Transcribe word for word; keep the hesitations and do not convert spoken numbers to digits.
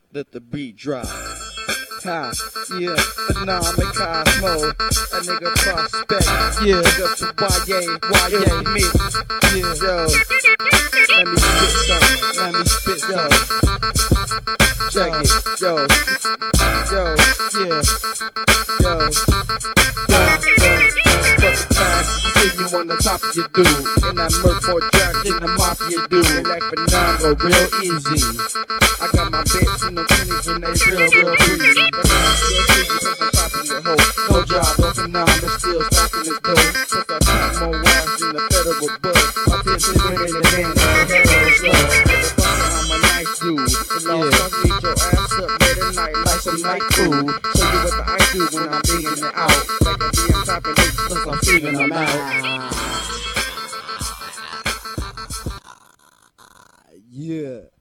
let the beat drop. Ha, yeah, phenomenal Cosmo, a nigga prospect, yeah, nigga to Y A, Y A me, yeah, yo, let me spit some, let me spit some, check it, yo, yo, yeah, yo, yo, yo, sitting on the top of your dude, and that murk more drugs than the mafia dude, like phenomenal, real easy. I got my bitch in the twenties and they real, real breezy. But now I still see you from the top of your hoe. No job, no phenomenal, still stacking this dough. Cause I count more wives than the federal bug. I feel this way in the band, I'm a hero slow. I'm a nice dude. The law fuck beat your ass up late at night like some night food. Show you what the I do when I'm digging it out. Like a be on top of this, cause I'm figuring them out. Yeah.